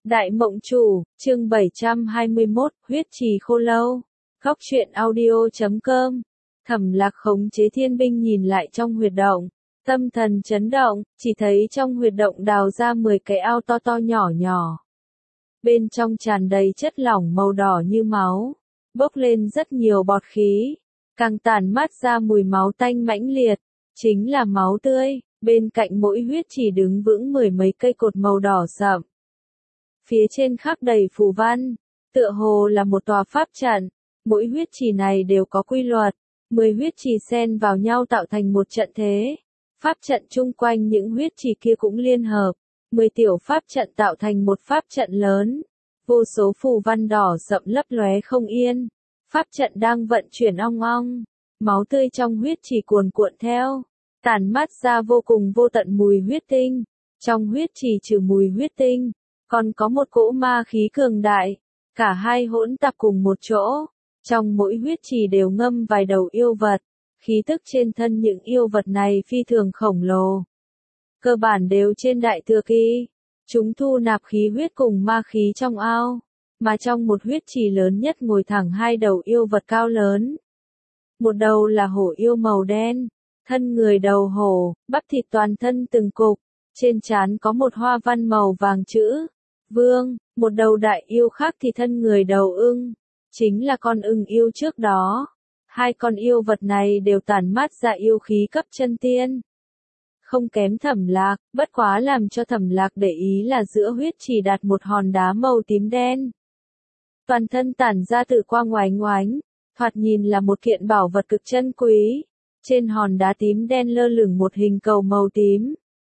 Đại Mộng Chủ, chương 721, huyết trì khô lâu. Góc truyện audio.com. Thẩm Lạc khống chế thiên binh nhìn lại trong huyệt động, tâm thần chấn động, chỉ thấy trong huyệt động đào ra 10 cái ao to to nhỏ nhỏ. Bên trong tràn đầy chất lỏng màu đỏ như máu, bốc lên rất nhiều bọt khí, càng tản mát ra mùi máu tanh mãnh liệt, chính là máu tươi. Bên cạnh mỗi huyết trì đứng vững 10 mấy cây cột màu đỏ sậm. Phía trên khắc đầy phù văn, tựa hồ là một tòa pháp trận. Mỗi huyết trì này đều có quy luật, 10 huyết trì xen vào nhau tạo thành một trận thế. Pháp trận chung quanh những huyết trì kia cũng liên hợp, 10 tiểu pháp trận tạo thành một pháp trận lớn. Vô số phù văn đỏ sậm lấp lóe không yên. Pháp trận đang vận chuyển ong ong, máu tươi trong huyết trì cuồn cuộn theo, tản mát ra vô cùng vô tận mùi huyết tinh. Trong huyết trì trừ mùi huyết tinh, còn có một cỗ ma khí cường đại, cả hai hỗn tạp cùng một chỗ. Trong mỗi huyết trì đều ngâm vài đầu yêu vật, khí tức trên thân những yêu vật này phi thường khổng lồ. Cơ bản đều trên đại thừa kỳ, chúng thu nạp khí huyết cùng ma khí trong ao, mà trong một huyết trì lớn nhất ngồi thẳng hai đầu yêu vật cao lớn. Một đầu là hổ yêu màu đen, thân người đầu hổ, bắp thịt toàn thân từng cục, trên trán có một hoa văn màu vàng chữ Vương. Một đầu đại yêu khác thì thân người đầu ưng, chính là con ưng yêu trước đó. Hai con yêu vật này đều tản mát ra yêu khí cấp chân tiên, không kém Thẩm Lạc, bất quá làm cho Thẩm Lạc để ý là giữa huyết trì đặt một hòn đá màu tím đen. Toàn thân tản ra tự quang oánh oánh, thoạt nhìn là một kiện bảo vật cực chân quý. Trên hòn đá tím đen lơ lửng một hình cầu màu tím.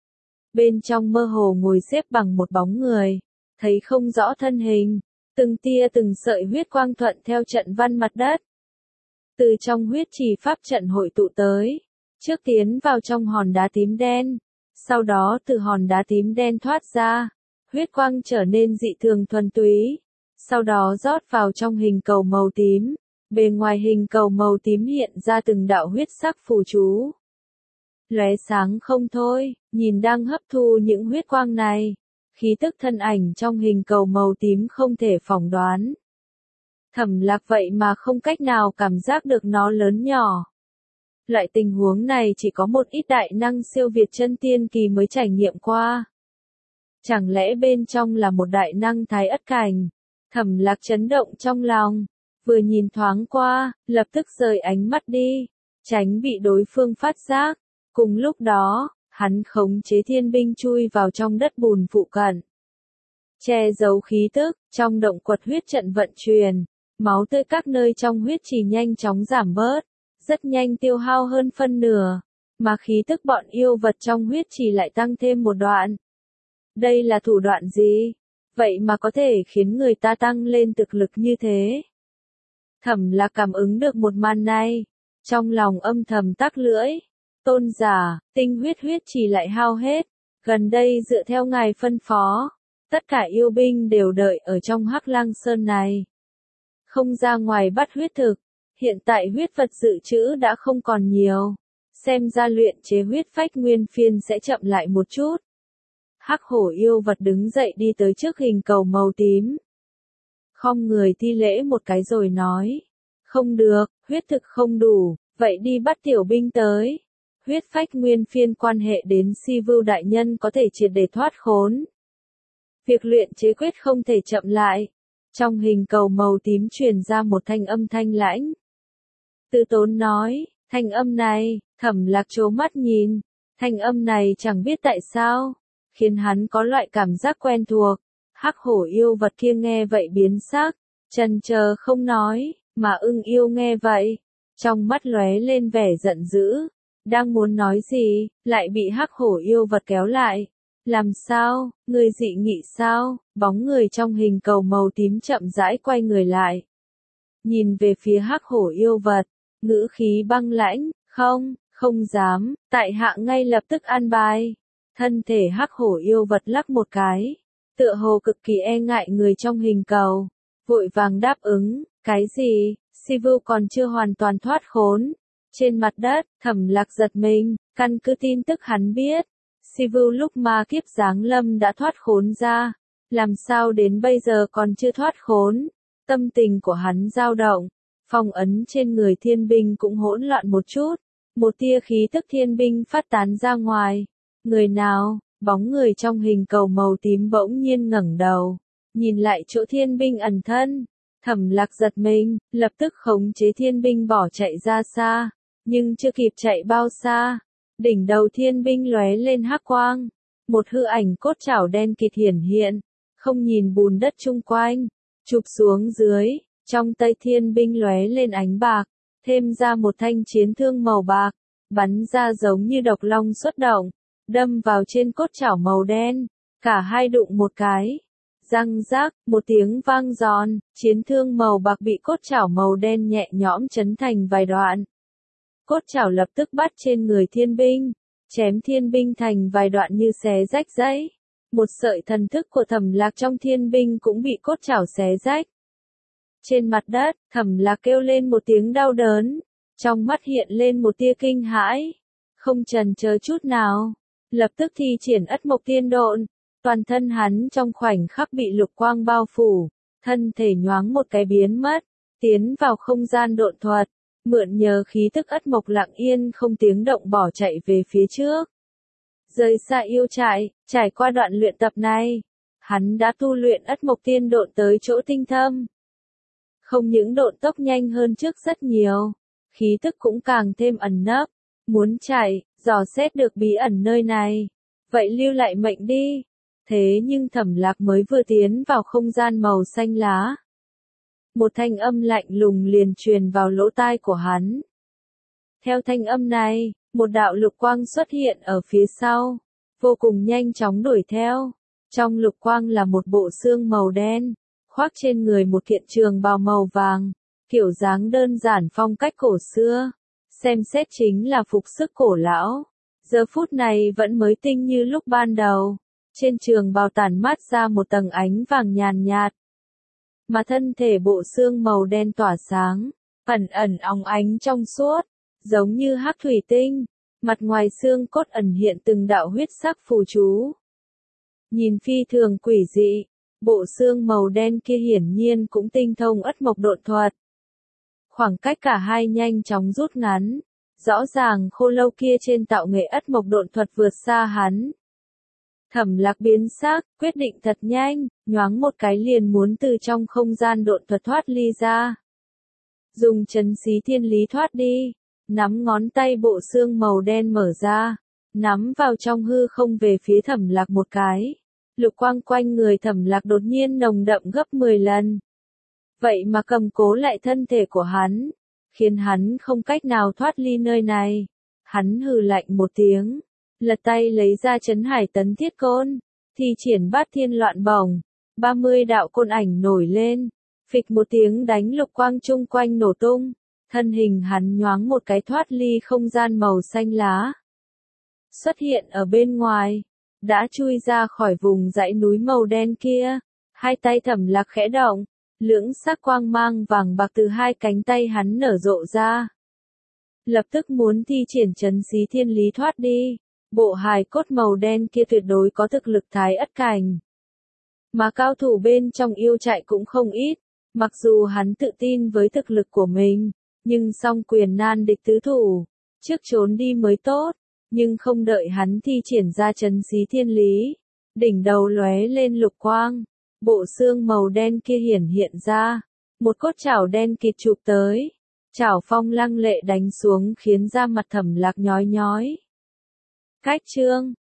Bên trong mơ hồ ngồi xếp bằng một bóng người, thấy không rõ thân hình, từng tia từng sợi huyết quang thuận theo trận văn mặt đất. Từ trong huyết trì pháp trận hội tụ tới, trước tiến vào trong hòn đá tím đen, sau đó từ hòn đá tím đen thoát ra, huyết quang trở nên dị thường thuần túy, sau đó rót vào trong hình cầu màu tím. Bề ngoài hình cầu màu tím hiện ra từng đạo huyết sắc phù chú, lóe sáng không thôi, nhìn đang hấp thu những huyết quang này, khí tức thân ảnh trong hình cầu màu tím không thể phỏng đoán. Thẩm Lạc vậy mà không cách nào cảm giác được nó lớn nhỏ. Loại tình huống này chỉ có một ít đại năng siêu việt chân tiên kỳ mới trải nghiệm qua. Chẳng lẽ bên trong là một đại năng thái ất cảnh? Thẩm Lạc chấn động trong lòng, vừa nhìn thoáng qua, lập tức rời ánh mắt đi, tránh bị đối phương phát giác. Cùng lúc đó, hắn khống chế thiên binh chui vào trong đất bùn phụ cận, che giấu khí tức. Trong động quật huyết trận vận chuyển, máu tươi các nơi trong huyết trì nhanh chóng giảm bớt, rất nhanh tiêu hao hơn phân nửa, mà khí tức bọn yêu vật trong huyết trì lại tăng thêm một đoạn. Đây là thủ đoạn gì? Vậy mà có thể khiến người ta tăng lên thực lực như thế? Thẩm Lạc cảm ứng được một màn này, trong lòng âm thầm tắc lưỡi. Tôn giả, tinh huyết trì lại hao hết, gần đây dựa theo ngài phân phó, tất cả yêu binh đều đợi ở trong Hắc Lang Sơn này, không ra ngoài bắt huyết thực. Hiện tại huyết vật dự trữ đã không còn nhiều, xem ra luyện chế huyết phách nguyên phiên sẽ chậm lại một chút. Hắc hổ yêu vật đứng dậy đi tới trước hình cầu màu tím, khom người thi lễ một cái rồi nói, không được, huyết thực không đủ, vậy đi bắt tiểu binh tới. Huyết phách nguyên phiên quan hệ đến Si Vưu đại nhân có thể triệt để thoát khốn. Việc luyện chế quyết không thể chậm lại. Trong hình cầu màu tím truyền ra một thanh âm thanh lãnh. Từ Tốn nói, thanh âm này, Thẩm Lạc trố mắt nhìn, thanh âm này chẳng biết tại sao, khiến hắn có loại cảm giác quen thuộc. Hắc hổ yêu vật kia nghe vậy biến sắc, chần chờ không nói, mà ưng yêu nghe vậy, trong mắt lóe lên vẻ giận dữ, đang muốn nói gì, lại bị hắc hổ yêu vật kéo lại. Làm sao, người dị nghị sao? Bóng người trong hình cầu màu tím chậm rãi quay người lại, nhìn về phía hắc hổ yêu vật, ngữ khí băng lãnh, không dám, tại hạ ngay lập tức an bài. Thân thể hắc hổ yêu vật lắc một cái, tựa hồ cực kỳ e ngại người trong hình cầu, vội vàng đáp ứng. Cái gì? Si Vưu còn chưa hoàn toàn thoát khốn. Trên mặt đất, Thẩm Lạc giật mình, căn cứ tin tức hắn biết, Si Vưu lúc ma kiếp giáng lâm đã thoát khốn ra, làm sao đến bây giờ còn chưa thoát khốn, tâm tình của hắn dao động, phong ấn trên người thiên binh cũng hỗn loạn một chút, một tia khí tức thiên binh phát tán ra ngoài, người nào, bóng người trong hình cầu màu tím bỗng nhiên ngẩng đầu, nhìn lại chỗ thiên binh ẩn thân, Thẩm Lạc giật mình, lập tức khống chế thiên binh bỏ chạy ra xa, nhưng chưa kịp chạy bao xa, đỉnh đầu thiên binh lóe lên hắc quang, một hư ảnh cốt chảo đen kịt hiển hiện, không nhìn bùn đất chung quanh, chụp xuống dưới, trong tay thiên binh lóe lên ánh bạc, thêm ra một thanh chiến thương màu bạc, bắn ra giống như độc long xuất động, đâm vào trên cốt chảo màu đen, cả hai đụng một cái. Răng rác, một tiếng vang giòn, chiến thương màu bạc bị cốt chảo màu đen nhẹ nhõm chấn thành vài đoạn. Cốt chảo lập tức bắt trên người thiên binh, chém thiên binh thành vài đoạn như xé rách giấy. Một sợi thần thức của Thẩm Lạc trong thiên binh cũng bị cốt chảo xé rách. Trên mặt đất, Thẩm Lạc kêu lên một tiếng đau đớn, trong mắt hiện lên một tia kinh hãi, không chần chờ chút nào, lập tức thi triển Ất Mộc Tiên Độn. Toàn thân hắn trong khoảnh khắc bị lục quang bao phủ, thân thể nhoáng một cái biến mất, tiến vào không gian độn thuật, mượn nhờ khí tức Ất Mộc lặng yên không tiếng động bỏ chạy về phía trước. Rời xa yêu trại, trải qua đoạn luyện tập này, hắn đã tu luyện Ất Mộc Tiên Độn tới chỗ tinh thâm. Không những độn tốc nhanh hơn trước rất nhiều, khí tức cũng càng thêm ẩn nấp, muốn chạy, dò xét được bí ẩn nơi này, vậy lưu lại mệnh đi. Thế nhưng Thẩm Lạc mới vừa tiến vào không gian màu xanh lá. Một thanh âm lạnh lùng liền truyền vào lỗ tai của hắn. Theo thanh âm này, một đạo lục quang xuất hiện ở phía sau, vô cùng nhanh chóng đuổi theo. Trong lục quang là một bộ xương màu đen, khoác trên người một kiện trường bào màu vàng, kiểu dáng đơn giản phong cách cổ xưa, xem xét chính là phục sức cổ lão. Giờ phút này vẫn mới tinh như lúc ban đầu. Trên trường bào tản mát ra một tầng ánh vàng nhàn nhạt, mà thân thể bộ xương màu đen tỏa sáng, ẩn ẩn óng ánh trong suốt, giống như hắc thủy tinh, mặt ngoài xương cốt ẩn hiện từng đạo huyết sắc phù chú. Nhìn phi thường quỷ dị, bộ xương màu đen kia hiển nhiên cũng tinh thông Ất Mộc Độn thuật. Khoảng cách cả hai nhanh chóng rút ngắn, rõ ràng khô lâu kia trên tạo nghệ Ất Mộc Độn thuật vượt xa hắn. Thẩm Lạc biến sắc, quyết định thật nhanh, nhoáng một cái liền muốn từ trong không gian độn thuật thoát ly ra. Dùng trấn xí thiên lý thoát đi, nắm ngón tay bộ xương màu đen mở ra, nắm vào trong hư không về phía Thẩm Lạc một cái. Lục quang quanh người Thẩm Lạc đột nhiên nồng đậm gấp 10 lần. Vậy mà cầm cố lại thân thể của hắn, khiến hắn không cách nào thoát ly nơi này. Hắn hừ lạnh một tiếng. Lật tay lấy ra Trấn Hải Tấn Thiết Côn, thi triển Bát Thiên Loạn Bổng, 30 đạo côn ảnh nổi lên, phịch một tiếng đánh lục quang chung quanh nổ tung, thân hình hắn nhoáng một cái thoát ly không gian màu xanh lá. Xuất hiện ở bên ngoài, đã chui ra khỏi vùng dãy núi màu đen kia, hai tay Thẩm Lạc khẽ động, lưỡng sắc quang mang vàng bạc từ hai cánh tay hắn nở rộ ra. Lập tức muốn thi triển trấn xí thiên lý thoát đi. Bộ hài cốt màu đen kia tuyệt đối có thực lực thái ất cảnh. Mà cao thủ bên trong yêu trại cũng không ít, mặc dù hắn tự tin với thực lực của mình, nhưng song quyền nan địch tứ thủ, trước trốn đi mới tốt, nhưng không đợi hắn thi triển ra trấn xí thiên lý, đỉnh đầu lóe lên lục quang, bộ xương màu đen kia hiển hiện ra, một cốt chảo đen kịt chụp tới, chảo phong lăng lệ đánh xuống khiến da mặt Thẩm Lạc nhói nhói. Cách chương